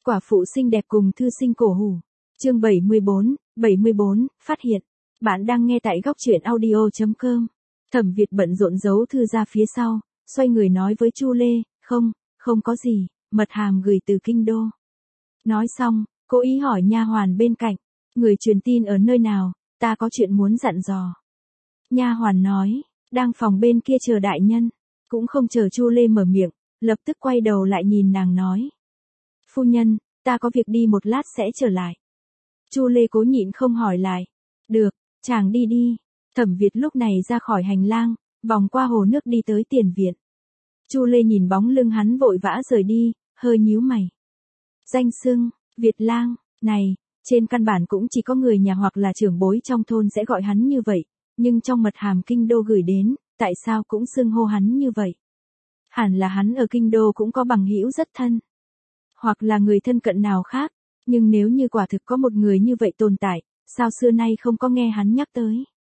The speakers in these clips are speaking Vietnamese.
Quả phụ xinh đẹp cùng thư sinh cổ hủ. Chương 74, phát hiện. Bạn đang nghe tại góc truyện audio.com. Thẩm Việt bận rộn giấu thư ra phía sau, xoay người nói với Chu Lê, không có gì, mật hàm gửi từ kinh đô. Nói xong, cố ý hỏi nha hoàn bên cạnh, người truyền tin ở nơi nào, ta có chuyện muốn dặn dò. Nha hoàn nói, đang phòng bên kia chờ đại nhân. Cũng không chờ Chu Lê mở miệng, lập tức quay đầu lại nhìn nàng nói. Phu nhân, ta có việc đi một lát sẽ trở lại. Chu Lê cố nhịn không hỏi lại. Được, chàng đi đi. Thẩm Việt lúc này ra khỏi hành lang, vòng qua hồ nước đi tới tiền viện. Chu Lê nhìn bóng lưng hắn vội vã rời đi, hơi nhíu mày. Danh xưng, Việt lang, này, trên căn bản cũng chỉ có người nhà hoặc là trưởng bối trong thôn sẽ gọi hắn như vậy, nhưng trong mật hàm kinh đô gửi đến, tại sao cũng xưng hô hắn như vậy? Hẳn là hắn ở kinh đô cũng có bằng hữu rất thân, hoặc là người thân cận nào khác, nhưng nếu như quả thực có một người như vậy tồn tại, sao xưa nay không có nghe hắn nhắc tới?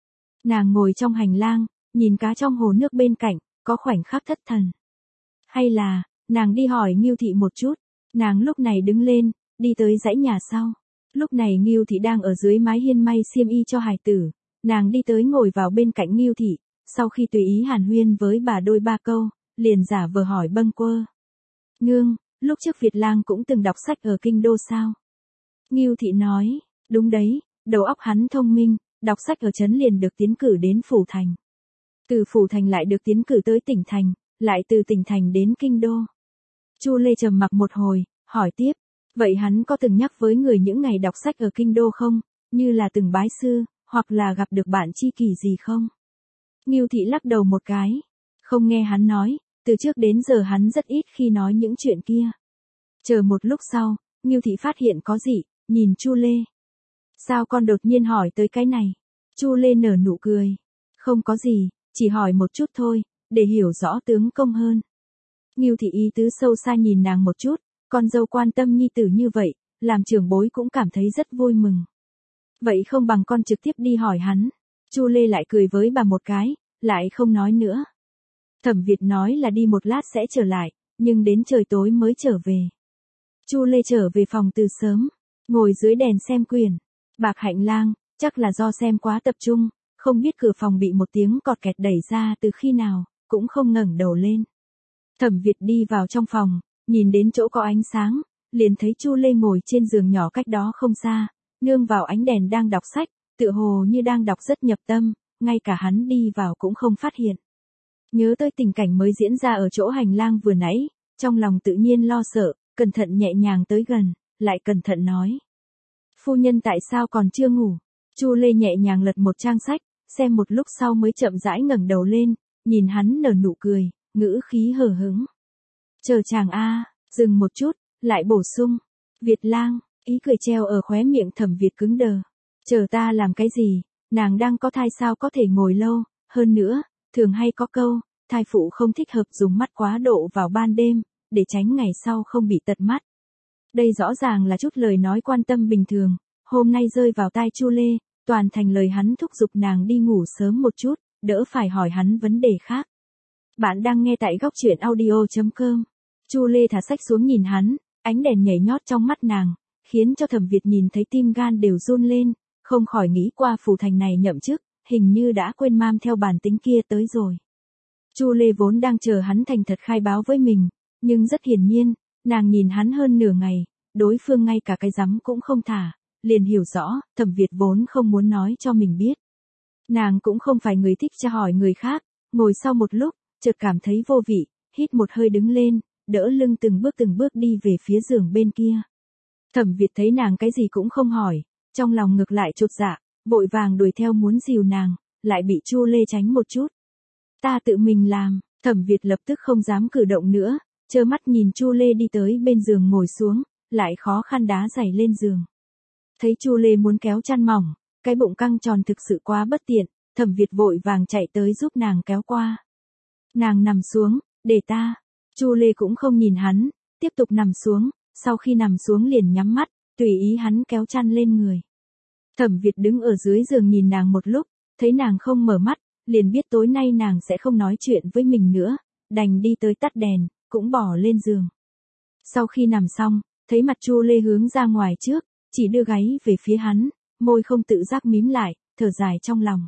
Nàng ngồi trong hành lang, nhìn cá trong hồ nước bên cạnh, có khoảnh khắc thất thần. Hay là, nàng đi hỏi Ngưu Thị một chút. Nàng lúc này đứng lên, đi tới dãy nhà sau. Lúc này Ngưu Thị đang ở dưới mái hiên may xiêm y cho hài tử. Nàng đi tới ngồi vào bên cạnh Ngưu Thị, sau khi tùy ý hàn huyên với bà đôi ba câu, liền giả vờ hỏi bâng quơ. Nương, lúc trước Việt lang cũng từng đọc sách ở kinh đô sao? Ngưu Thị nói, đúng đấy, đầu óc hắn thông minh, đọc sách ở trấn liền được tiến cử đến Phủ Thành. Từ Phủ Thành lại được tiến cử tới tỉnh thành, lại từ tỉnh thành đến kinh đô. Chu Lê trầm mặc một hồi, hỏi tiếp, vậy hắn có từng nhắc với người những ngày đọc sách ở kinh đô không, như là từng bái sư, hoặc là gặp được bạn tri kỷ gì không? Ngưu Thị lắc đầu một cái, không nghe hắn nói, từ trước đến giờ hắn rất ít khi nói những chuyện kia. Chờ một lúc sau, Ngưu Thị phát hiện có gì, nhìn Chu Lê. Sao con đột nhiên hỏi tới cái này? Chu Lê nở nụ cười. Không có gì, chỉ hỏi một chút thôi, để hiểu rõ tướng công hơn. Ngưu Thị ý tứ sâu xa nhìn nàng một chút, con dâu quan tâm nhi tử như vậy, làm trưởng bối cũng cảm thấy rất vui mừng. Vậy không bằng con trực tiếp đi hỏi hắn. Chu Lê lại cười với bà một cái, lại không nói nữa. Thẩm Việt nói là đi một lát sẽ trở lại, nhưng đến trời tối mới trở về. Chu Lê trở về phòng từ sớm, ngồi dưới đèn xem quyển. Bạc Hạnh Lang, chắc là do xem quá tập trung, không biết cửa phòng bị một tiếng cọt kẹt đẩy ra từ khi nào, cũng không ngẩng đầu lên. Thẩm Việt đi vào trong phòng, nhìn đến chỗ có ánh sáng, liền thấy Chu Lê ngồi trên giường nhỏ cách đó không xa, nương vào ánh đèn đang đọc sách, tựa hồ như đang đọc rất nhập tâm, ngay cả hắn đi vào cũng không phát hiện. Nhớ tới tình cảnh mới diễn ra ở chỗ hành lang vừa nãy, trong lòng tự nhiên lo sợ, cẩn thận nhẹ nhàng tới gần, lại cẩn thận nói. Phu nhân tại sao còn chưa ngủ? Chu Lê nhẹ nhàng lật một trang sách, xem một lúc sau mới chậm rãi ngẩng đầu lên, nhìn hắn nở nụ cười, ngữ khí hờ hững. Chờ chàng a, dừng một chút, lại bổ sung. Việt lang, ý cười treo ở khóe miệng Thẩm Việt cứng đờ. Chờ ta làm cái gì, nàng đang có thai sao có thể ngồi lâu, hơn nữa, thường hay có câu, thai phụ không thích hợp dùng mắt quá độ vào ban đêm, để tránh ngày sau không bị tật mắt. Đây rõ ràng là chút lời nói quan tâm bình thường, hôm nay rơi vào tai Chu Lê, toàn thành lời hắn thúc giục nàng đi ngủ sớm một chút, đỡ phải hỏi hắn vấn đề khác. Bạn đang nghe tại góc truyện audio.com. Chu Lê thả sách xuống nhìn hắn, ánh đèn nhảy nhót trong mắt nàng, khiến cho Thẩm Việt nhìn thấy tim gan đều run lên, không khỏi nghĩ qua Phủ Thành này nhậm chức, hình như đã quên mam theo bản tính kia tới rồi. Chu Lê vốn đang chờ hắn thành thật khai báo với mình, nhưng rất hiển nhiên, nàng nhìn hắn hơn nửa ngày, đối phương ngay cả cái rắm cũng không thả, liền hiểu rõ, Thẩm Việt vốn không muốn nói cho mình biết. Nàng cũng không phải người thích tra hỏi người khác, ngồi sau một lúc, chợt cảm thấy vô vị, hít một hơi đứng lên, đỡ lưng từng bước đi về phía giường bên kia. Thẩm Việt thấy nàng cái gì cũng không hỏi, trong lòng ngược lại chột dạ, vội vàng đuổi theo muốn dìu nàng, lại bị Chu Lê tránh một chút. Ta tự mình làm. Thẩm Việt lập tức không dám cử động nữa, trơ mắt nhìn Chu Lê đi tới bên giường ngồi xuống, lại khó khăn đá giày lên giường. Thấy Chu Lê muốn kéo chăn mỏng, cái bụng căng tròn thực sự quá bất tiện, Thẩm Việt vội vàng chạy tới giúp nàng kéo qua. Nàng nằm xuống, để ta. Chu Lê cũng không nhìn hắn, tiếp tục nằm xuống, sau khi nằm xuống liền nhắm mắt, tùy ý hắn kéo chăn lên người. Thẩm Việt đứng ở dưới giường nhìn nàng một lúc, thấy nàng không mở mắt, liền biết tối nay nàng sẽ không nói chuyện với mình nữa, đành đi tới tắt đèn, cũng bỏ lên giường. Sau khi nằm xong, thấy mặt Chu Lê hướng ra ngoài trước, chỉ đưa gáy về phía hắn, môi không tự giác mím lại, thở dài trong lòng.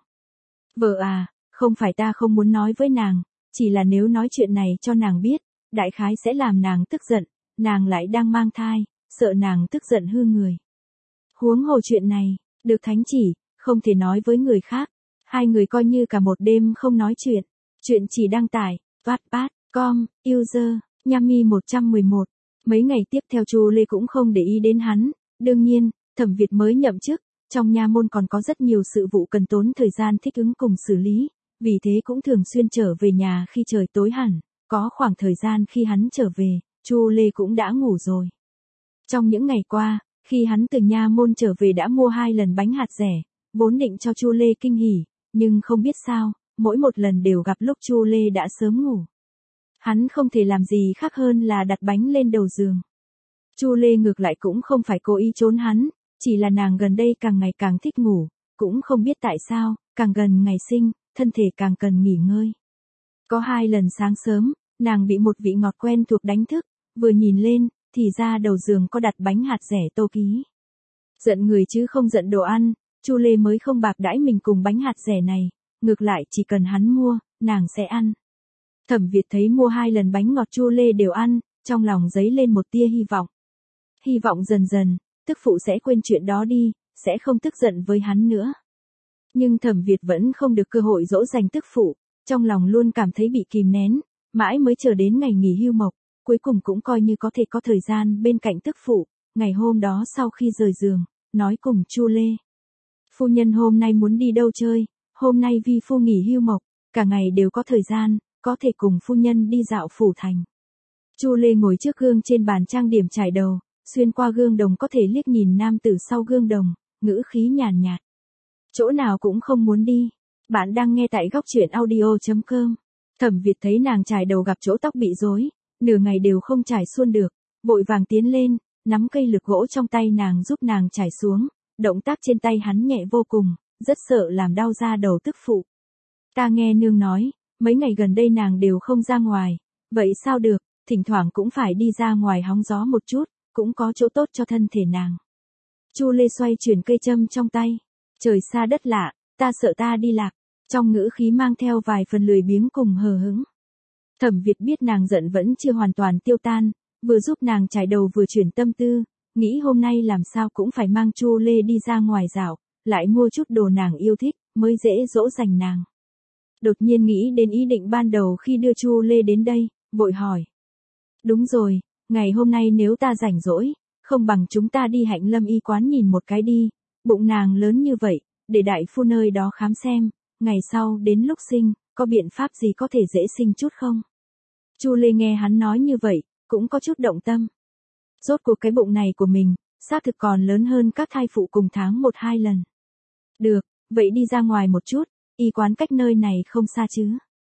Vợ à, không phải ta không muốn nói với nàng, chỉ là nếu nói chuyện này cho nàng biết, đại khái sẽ làm nàng tức giận, nàng lại đang mang thai, sợ nàng tức giận hư người. Huống hồ chuyện này, được thánh chỉ, không thể nói với người khác. Hai người coi như cả một đêm không nói chuyện. Chuyện chỉ đăng tải, wattpad.com, user, Yami 111. Mấy ngày tiếp theo Chu Lê cũng không để ý đến hắn. Đương nhiên, Thẩm Việt mới nhậm chức, trong nha môn còn có rất nhiều sự vụ cần tốn thời gian thích ứng cùng xử lý, vì thế cũng thường xuyên trở về nhà khi trời tối hẳn, có khoảng thời gian khi hắn trở về, Chu Lê cũng đã ngủ rồi. Trong những ngày qua, khi hắn từ nha môn trở về đã mua 2 lần bánh hạt dẻ, vốn định cho Chu Lê kinh hỉ, nhưng không biết sao, mỗi một lần đều gặp lúc Chu Lê đã sớm ngủ. Hắn không thể làm gì khác hơn là đặt bánh lên đầu giường. Chu Lê ngược lại cũng không phải cố ý trốn hắn, chỉ là nàng gần đây càng ngày càng thích ngủ, cũng không biết tại sao, càng gần ngày sinh, thân thể càng cần nghỉ ngơi. Có 2 lần sáng sớm, nàng bị một vị ngọt quen thuộc đánh thức, vừa nhìn lên, thì ra đầu giường có đặt bánh hạt dẻ tô ký. Giận người chứ không giận đồ ăn, Chu Lê mới không bạc đãi mình cùng bánh hạt dẻ này, ngược lại chỉ cần hắn mua, nàng sẽ ăn. Thẩm Việt thấy mua 2 lần bánh ngọt Chu Lê đều ăn, trong lòng dấy lên một tia hy vọng. Hy vọng dần dần, tức phụ sẽ quên chuyện đó đi, sẽ không tức giận với hắn nữa. Nhưng Thẩm Việt vẫn không được cơ hội dỗ dành tức phụ, trong lòng luôn cảm thấy bị kìm nén, mãi mới chờ đến ngày nghỉ hưu mộc, cuối cùng cũng coi như có thể có thời gian bên cạnh tức phụ. Ngày hôm đó sau khi rời giường, nói cùng Chu Lê. Phu nhân hôm nay muốn đi đâu chơi, hôm nay vi phu nghỉ hưu mộc, cả ngày đều có thời gian, có thể cùng phu nhân đi dạo phủ thành. Chu Lê ngồi trước gương trên bàn trang điểm chải đầu, xuyên qua gương đồng có thể liếc nhìn nam tử sau gương đồng, ngữ khí nhàn nhạt. Chỗ nào cũng không muốn đi. Bạn đang nghe tại góc truyện audio.com. Thẩm Việt thấy nàng chải đầu gặp chỗ tóc bị rối, nửa ngày đều không chải suôn được, vội vàng tiến lên, nắm cây lược gỗ trong tay nàng giúp nàng chải xuống, động tác trên tay hắn nhẹ vô cùng, rất sợ làm đau da đầu tức phụ. Ta nghe nương nói, mấy ngày gần đây nàng đều không ra ngoài, vậy sao được, thỉnh thoảng cũng phải đi ra ngoài hóng gió một chút, cũng có chỗ tốt cho thân thể nàng. Chu Lê xoay chuyển cây châm trong tay, trời xa đất lạ, ta sợ ta đi lạc, trong ngữ khí mang theo vài phần lười biếng cùng hờ hững. Thẩm Việt biết nàng giận vẫn chưa hoàn toàn tiêu tan, vừa giúp nàng chải đầu vừa chuyển tâm tư, nghĩ hôm nay làm sao cũng phải mang Chu Lê đi ra ngoài dạo, lại mua chút đồ nàng yêu thích, mới dễ dỗ dành nàng. Đột nhiên nghĩ đến ý định ban đầu khi đưa Chu Lê đến đây, vội hỏi. Đúng rồi, ngày hôm nay nếu ta rảnh rỗi, không bằng chúng ta đi Hạnh Lâm y quán nhìn một cái đi, bụng nàng lớn như vậy, để đại phu nơi đó khám xem, ngày sau đến lúc sinh, có biện pháp gì có thể dễ sinh chút không? Chu Lê nghe hắn nói như vậy, cũng có chút động tâm. Rốt cuộc cái bụng này của mình, xác thực còn lớn hơn các thai phụ cùng tháng 1-2 lần. Được, vậy đi ra ngoài một chút, y quán cách nơi này không xa chứ?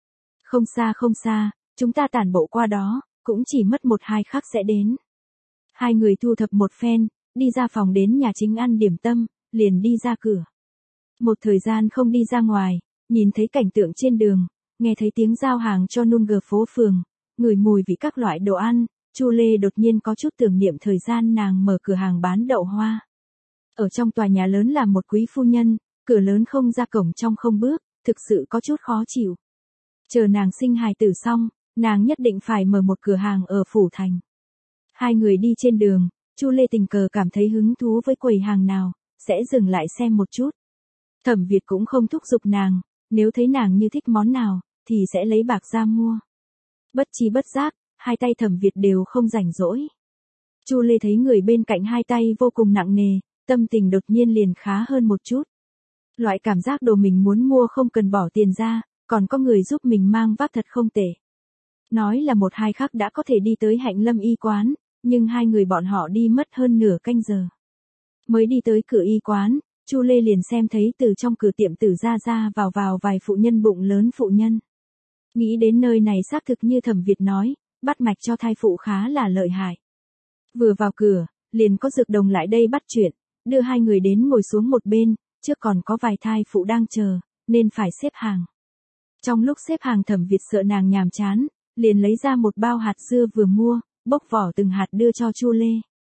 Không xa, chúng ta tản bộ qua đó, cũng chỉ mất 1-2 khắc sẽ đến. Hai người thu thập một phen, đi ra phòng đến nhà chính ăn điểm tâm, liền đi ra cửa. Một thời gian không đi ra ngoài, nhìn thấy cảnh tượng trên đường, nghe thấy tiếng giao hàng cho nung gờ phố phường, ngửi mùi vị các loại đồ ăn, Chu Lê đột nhiên có chút tưởng niệm thời gian nàng mở cửa hàng bán đậu hoa. Ở trong tòa nhà lớn là một quý phu nhân, cửa lớn không ra cổng trong không bước, thực sự có chút khó chịu. Chờ nàng sinh hài tử xong, nàng nhất định phải mở một cửa hàng ở phủ thành. Hai người đi trên đường, Chu Lê tình cờ cảm thấy hứng thú với quầy hàng nào, sẽ dừng lại xem một chút. Thẩm Việt cũng không thúc giục nàng, nếu thấy nàng như thích món nào, thì sẽ lấy bạc ra mua. Bất chi bất giác, hai tay Thẩm Việt đều không rảnh rỗi. Chu Lê thấy người bên cạnh hai tay vô cùng nặng nề, tâm tình đột nhiên liền khá hơn một chút. Loại cảm giác đồ mình muốn mua không cần bỏ tiền ra, còn có người giúp mình mang vác thật không tệ. Nói là 1-2 khắc đã có thể đi tới Hạnh Lâm y quán, nhưng hai người bọn họ đi mất hơn nửa canh giờ. Mới đi tới cửa y quán, Chu Lê liền xem thấy từ trong cửa tiệm tử ra vào vài phụ nhân bụng lớn phụ nhân. Nghĩ đến nơi này xác thực như Thẩm Việt nói, bắt mạch cho thai phụ khá là lợi hại. Vừa vào cửa, liền có dược đồng lại đây bắt chuyện, đưa hai người đến ngồi xuống một bên, trước còn có vài thai phụ đang chờ, nên phải xếp hàng. Trong lúc xếp hàng Thẩm Việt sợ nàng nhàm chán, liền lấy ra một bao hạt dưa vừa mua, bốc vỏ từng hạt đưa cho Chu Lê.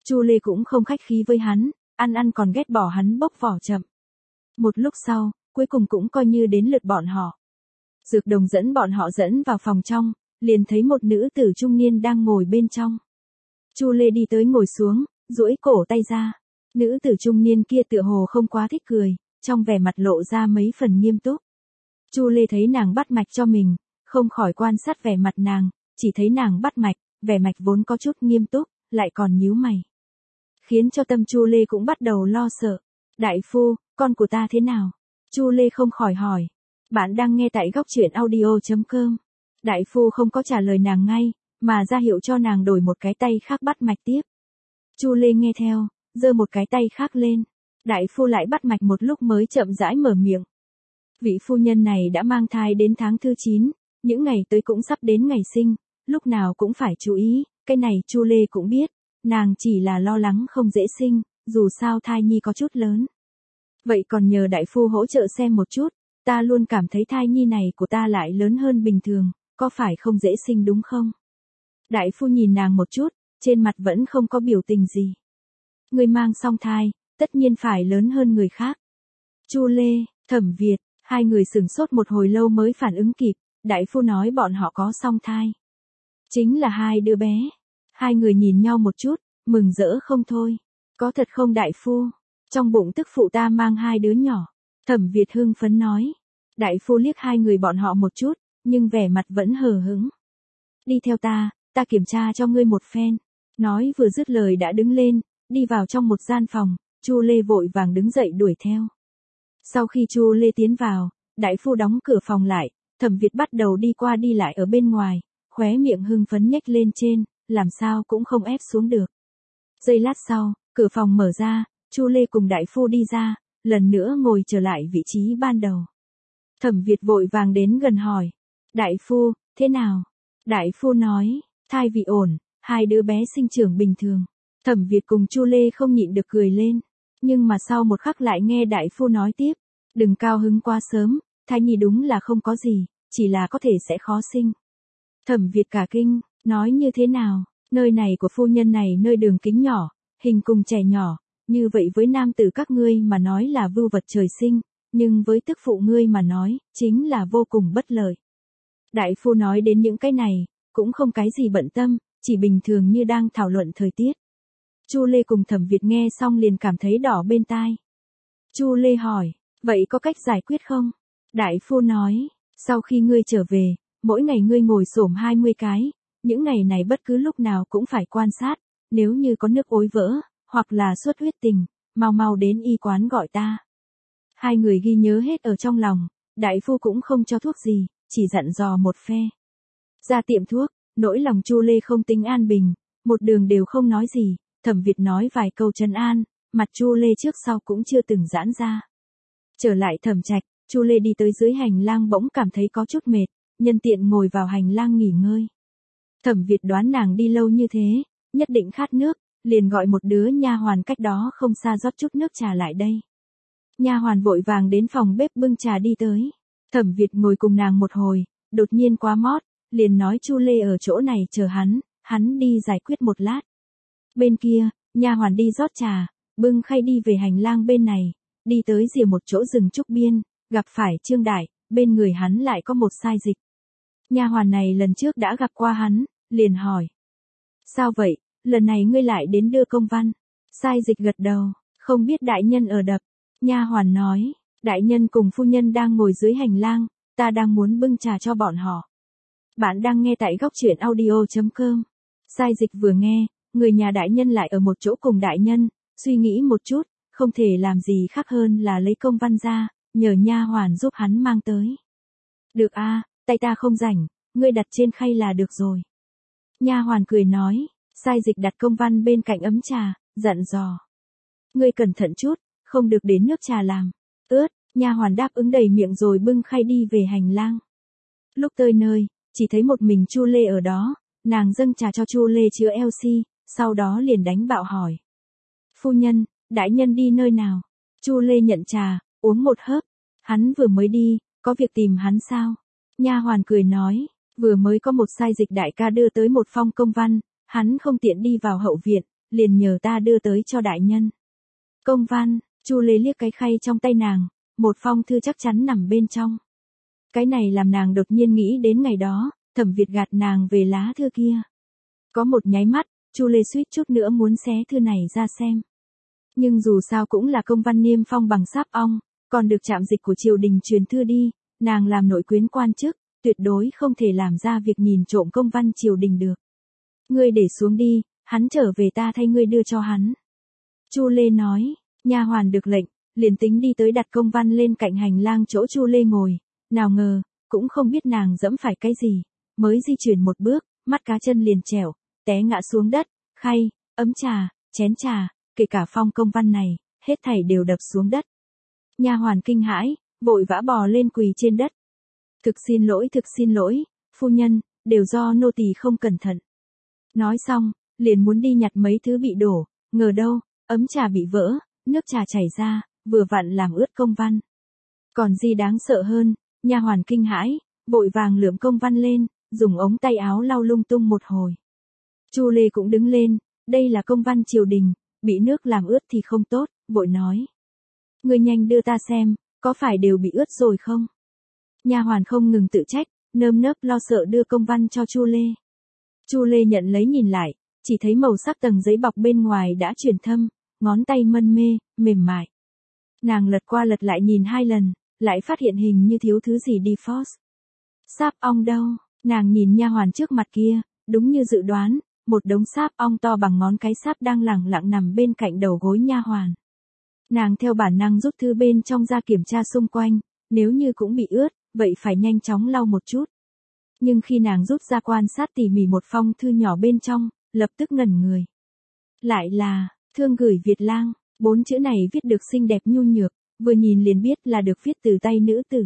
Chu Lê cũng không khách khí với hắn, ăn còn ghét bỏ hắn bốc vỏ chậm. Một lúc sau, cuối cùng cũng coi như đến lượt bọn họ. Dược Đồng dẫn bọn họ dẫn vào phòng trong, liền thấy một nữ tử trung niên đang ngồi bên trong. Chu Lê đi tới ngồi xuống, duỗi cổ tay ra. Nữ tử trung niên kia tựa hồ không quá thích cười, trong vẻ mặt lộ ra mấy phần nghiêm túc. Chu Lê thấy nàng bắt mạch cho mình, không khỏi quan sát vẻ mặt nàng, chỉ thấy nàng bắt mạch, vẻ mạch vốn có chút nghiêm túc, lại còn nhíu mày. Khiến cho tâm Chu Lê cũng bắt đầu lo sợ. Đại phu, con của ta thế nào? Chu Lê không khỏi hỏi. Bạn đang nghe tại góc truyện audio.com. Đại phu không có trả lời nàng ngay, mà ra hiệu cho nàng đổi một cái tay khác bắt mạch tiếp. Chu Lê nghe theo, giơ một cái tay khác lên. Đại phu lại bắt mạch một lúc mới chậm rãi mở miệng. Vị phu nhân này đã mang thai đến tháng thứ 9, những ngày tới cũng sắp đến ngày sinh, lúc nào cũng phải chú ý, cái này Chu Lê cũng biết, nàng chỉ là lo lắng không dễ sinh, dù sao thai nhi có chút lớn. Vậy còn nhờ đại phu hỗ trợ xem một chút, ta luôn cảm thấy thai nhi này của ta lại lớn hơn bình thường, có phải không dễ sinh đúng không? Đại phu nhìn nàng một chút, trên mặt vẫn không có biểu tình gì. Người mang song thai, tất nhiên phải lớn hơn người khác. Chu Lê, Thẩm Việt, hai người sửng sốt một hồi lâu mới phản ứng kịp, đại phu nói bọn họ có song thai. Chính là hai đứa bé. Hai người nhìn nhau một chút, mừng rỡ không thôi. Có thật không đại phu? Trong bụng tức phụ ta mang hai đứa nhỏ. Thẩm Việt hưng phấn nói. Đại phu liếc hai người bọn họ một chút, nhưng vẻ mặt vẫn hờ hững. Đi theo ta kiểm tra cho ngươi một phen. Nói vừa dứt lời đã đứng lên, đi vào trong một gian phòng, Chu Lê vội vàng đứng dậy đuổi theo. Sau khi Chu Lê tiến vào, đại phu đóng cửa phòng lại, Thẩm Việt bắt đầu đi qua đi lại ở bên ngoài, khóe miệng hưng phấn nhếch lên trên, làm sao cũng không ép xuống được. Giây lát sau, cửa phòng mở ra, Chu Lê cùng đại phu đi ra, lần nữa ngồi trở lại vị trí ban đầu. Thẩm Việt vội vàng đến gần hỏi, đại phu, thế nào? Đại phu nói, thai vị ổn, hai đứa bé sinh trưởng bình thường. Thẩm Việt cùng Chu Lê không nhịn được cười lên, nhưng mà sau một khắc lại nghe đại phu nói tiếp, đừng cao hứng quá sớm, thai nhi đúng là không có gì, chỉ là có thể sẽ khó sinh. Thẩm Việt cả kinh, nói như thế nào, nơi này của phu nhân này nơi đường kính nhỏ, hình cùng trẻ nhỏ, như vậy với nam tử các ngươi mà nói là vưu vật trời sinh, nhưng với tức phụ ngươi mà nói, chính là vô cùng bất lợi. Đại phu nói đến những cái này, cũng không cái gì bận tâm, chỉ bình thường như đang thảo luận thời tiết. Chu Lê cùng Thẩm Việt nghe xong liền cảm thấy đỏ bên tai. Chu Lê hỏi, vậy có cách giải quyết không? Đại phu nói, sau khi ngươi trở về, mỗi ngày ngươi ngồi xổm 20 cái, những ngày này bất cứ lúc nào cũng phải quan sát, nếu như có nước ối vỡ, hoặc là xuất huyết tình, mau mau đến y quán gọi ta. Hai người ghi nhớ hết ở trong lòng, đại phu cũng không cho thuốc gì, chỉ dặn dò một phe. Ra tiệm thuốc, nỗi lòng Chu Lê không tính an bình, một đường đều không nói gì, Thẩm Việt nói vài câu trấn an, mặt Chu Lê trước sau cũng chưa từng giãn ra. Trở lại Thẩm Trạch, Chu Lê đi tới dưới hành lang bỗng cảm thấy có chút mệt, nhân tiện ngồi vào hành lang nghỉ ngơi. Thẩm Việt đoán nàng đi lâu như thế, nhất định khát nước, liền gọi một đứa nha hoàn cách đó không xa rót chút nước trà lại đây. Nha hoàn vội vàng đến phòng bếp bưng trà đi tới. Thẩm Việt ngồi cùng nàng một hồi, đột nhiên quá mót, liền nói Chu Lê ở chỗ này chờ hắn đi giải quyết một lát. Bên kia, nha hoàn đi rót trà, bưng khay đi về hành lang bên này, đi tới rìa một chỗ rừng trúc biên, gặp phải Trương Đại, bên người hắn lại có một sai dịch. Nha hoàn này lần trước đã gặp qua hắn, liền hỏi. Sao vậy, lần này ngươi lại đến đưa công văn? Sai dịch gật đầu, không biết đại nhân ở đập. Nha hoàn nói, đại nhân cùng phu nhân đang ngồi dưới hành lang, ta đang muốn bưng trà cho bọn họ. Bạn đang nghe tại góc truyện audio.com. Sai dịch vừa nghe, người nhà đại nhân lại ở một chỗ cùng đại nhân, suy nghĩ một chút, không thể làm gì khác hơn là lấy công văn ra, nhờ nha hoàn giúp hắn mang tới. Được a, tay ta không rảnh, ngươi đặt trên khay là được rồi. Nha hoàn cười nói, sai dịch đặt công văn bên cạnh ấm trà, dặn dò. Ngươi cẩn thận chút, không được đến nước trà làm ướt. Nha hoàn đáp ứng đầy miệng rồi bưng khay đi về hành lang. Lúc tới nơi, chỉ thấy một mình Chu Lê ở đó, nàng dâng trà cho Chu Lê chữa LC, sau đó liền đánh bạo hỏi. Phu nhân, đại nhân đi nơi nào? Chu Lê nhận trà, uống một hớp. Hắn vừa mới đi, có việc tìm hắn sao? Nha hoàn cười nói, vừa mới có một sai dịch đại ca đưa tới một phong công văn, hắn không tiện đi vào hậu viện, liền nhờ ta đưa tới cho đại nhân. Công văn, Chu Lê liếc cái khay trong tay nàng, một phong thư chắc chắn nằm bên trong. Cái này làm nàng đột nhiên nghĩ đến ngày đó, Thẩm Việt gạt nàng về lá thư kia. Có một nháy mắt, Chu Lê suýt chút nữa muốn xé thư này ra xem. Nhưng dù sao cũng là công văn niêm phong bằng sáp ong, còn được trạm dịch của triều đình truyền thư đi, nàng làm nội quyến quan chức, tuyệt đối không thể làm ra việc nhìn trộm công văn triều đình được. Ngươi để xuống đi, hắn trở về ta thay ngươi đưa cho hắn. Chu Lê nói, nha hoàn được lệnh, liền tính đi tới đặt công văn lên cạnh hành lang chỗ Chu Lê ngồi, nào ngờ, cũng không biết nàng dẫm phải cái gì, mới di chuyển một bước, mắt cá chân liền trèo, té ngã xuống đất, khay, ấm trà, chén trà, kể cả phong công văn này, hết thảy đều đập xuống đất. Nha hoàn kinh hãi, vội vã bò lên quỳ trên đất. Thực xin lỗi, phu nhân, đều do nô tỳ không cẩn thận. Nói xong, liền muốn đi nhặt mấy thứ bị đổ, ngờ đâu, ấm trà bị vỡ, nước trà chảy ra, vừa vặn làm ướt công văn. Còn gì đáng sợ hơn, nha hoàn kinh hãi, vội vàng lượm công văn lên, dùng ống tay áo lau lung tung một hồi. Chu Lê cũng đứng lên, đây là công văn triều đình, bị nước làm ướt thì không tốt, vội nói. Ngươi nhanh đưa ta xem, có phải đều bị ướt rồi không? Nha hoàn không ngừng tự trách, nơm nớp lo sợ đưa công văn cho Chu Lê. Chu Lê nhận lấy nhìn lại, chỉ thấy màu sắc tầng giấy bọc bên ngoài đã chuyển thâm, ngón tay mân mê, mềm mại. Nàng lật qua lật lại nhìn 2 lần, lại phát hiện hình như thiếu thứ gì đi phos. Sáp ong đâu? Nàng nhìn nha hoàn trước mặt kia, đúng như dự đoán, một đống sáp ong to bằng ngón cái sáp đang lẳng lặng nằm bên cạnh đầu gối nha hoàn. Nàng theo bản năng rút thư bên trong ra kiểm tra xung quanh, nếu như cũng bị ướt, vậy phải nhanh chóng lau một chút. Nhưng khi nàng rút ra quan sát tỉ mỉ một phong thư nhỏ bên trong, lập tức ngẩn người. Lại là, thương gửi Việt lang, 4 chữ này viết được xinh đẹp nhu nhược, vừa nhìn liền biết là được viết từ tay nữ tử.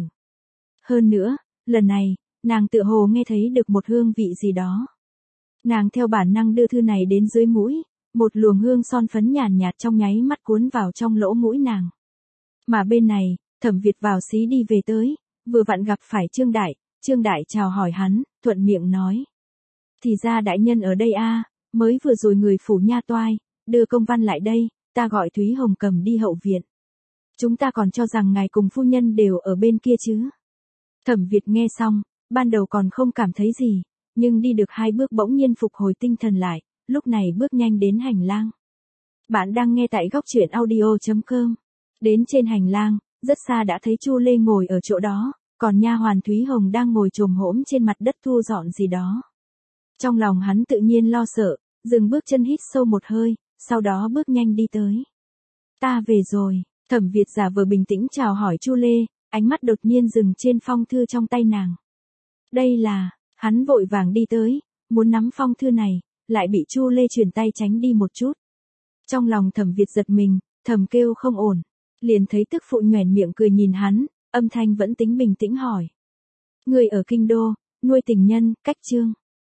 Hơn nữa, lần này, nàng tựa hồ nghe thấy được một hương vị gì đó. Nàng theo bản năng đưa thư này đến dưới mũi, một luồng hương son phấn nhàn nhạt trong nháy mắt cuốn vào trong lỗ mũi nàng. Mà bên này, Thẩm Việt vào xí đi về tới, vừa vặn gặp phải Trương Đại chào hỏi hắn, thuận miệng nói. Thì ra đại nhân ở đây a, mới vừa rồi người phủ nha toai, đưa công văn lại đây, ta gọi Thúy Hồng cầm đi hậu viện. Chúng ta còn cho rằng ngài cùng phu nhân đều ở bên kia chứ. Thẩm Việt nghe xong, ban đầu còn không cảm thấy gì, nhưng đi được 2 bước bỗng nhiên phục hồi tinh thần lại, lúc này bước nhanh đến hành lang. Bạn đang nghe tại góc truyện audio.com. Đến trên hành lang, rất xa đã thấy Chu Lê ngồi ở chỗ đó, còn nha hoàn Thúy Hồng đang ngồi chồm hổm trên mặt đất thu dọn gì đó. Trong lòng hắn tự nhiên lo sợ, dừng bước chân hít sâu một hơi, sau đó bước nhanh đi tới. Ta về rồi, Thẩm Việt giả vờ bình tĩnh chào hỏi Chu Lê, ánh mắt đột nhiên dừng trên phong thư trong tay nàng. Đây là, hắn vội vàng đi tới, muốn nắm phong thư này, lại bị Chu Lê chuyển tay tránh đi một chút. Trong lòng Thẩm Việt giật mình, thầm kêu không ổn, liền thấy tức phụ nhoẻn miệng cười nhìn hắn, âm thanh vẫn tính bình tĩnh hỏi. Người ở kinh đô, nuôi tình nhân, cách Trương.